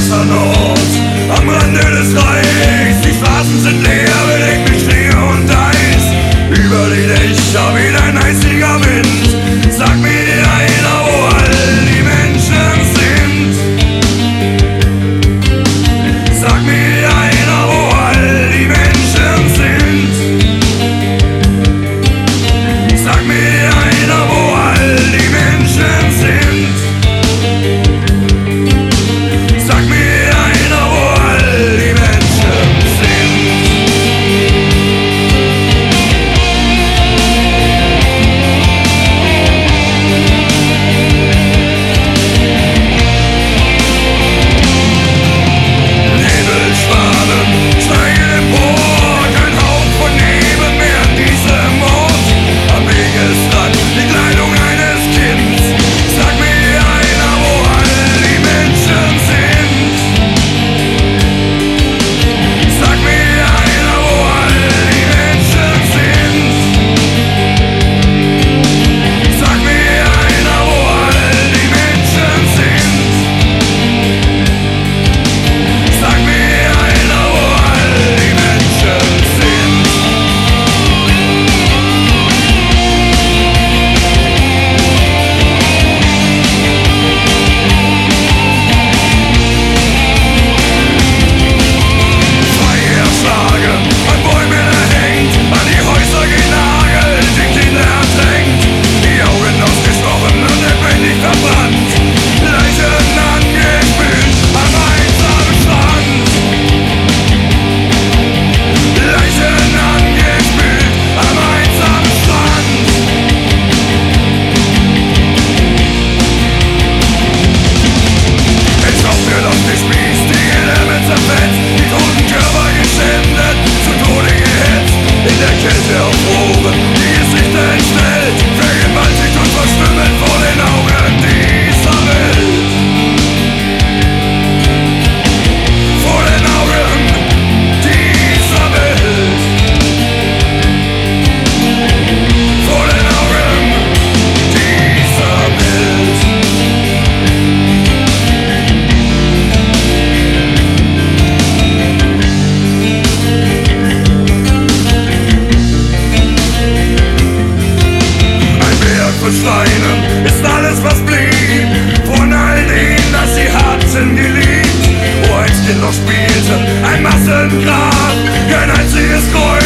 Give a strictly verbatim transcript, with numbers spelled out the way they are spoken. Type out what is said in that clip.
Wassernot am Rande des Reichs. Die Straßen sind leer, bedeckt mit Schnee und Eis. Über die Dächer weht ein eisiger Wind. Sag mir einer, wo all die Menschen sind. Sag mir einer, wo all die Menschen sind. Sag mir einer, wo all die Menschen sind. Sag mir einer, wo all die Menschen sind. Nebelschwaden steigen empor, kein Hauch von Nebel mehr an diesem Ort. Am Wegesrand die Kleidung eines Kindes. Sag mir einer, wo all die Menschen sind. Sag mir einer, wo all die Menschen sind. Sag mir einer, wo all die Menschen sind. Sag mir einer, wo all die Menschen sind. Freie erschlagen, an Bäumen erhängt, an die Häuser genagelt, die Kinder ertränkt, die Augen ausgestochen und lebendig verbrannt, Leichen angespült am einsamen Strand. Leichen angespült am einsamen Strand. Es Rauch wird aufgespießt, die Gedärme zerfetzt, die toten Körper geschändet, zu Tode gehetzt, in der Kälte aufgehoben, die Gesichter entstellt, vergewaltigt und verstümmelt vor den Augen dieser Welt. Vor den Augen dieser Welt. Vor den Augen dieser Welt. Ein Berg von Steinen ist alles, was blieb von all denen, das sie hatten geliebt. Wo einst Kinder spielten, ein Massengrab, kein einziges Kreuz.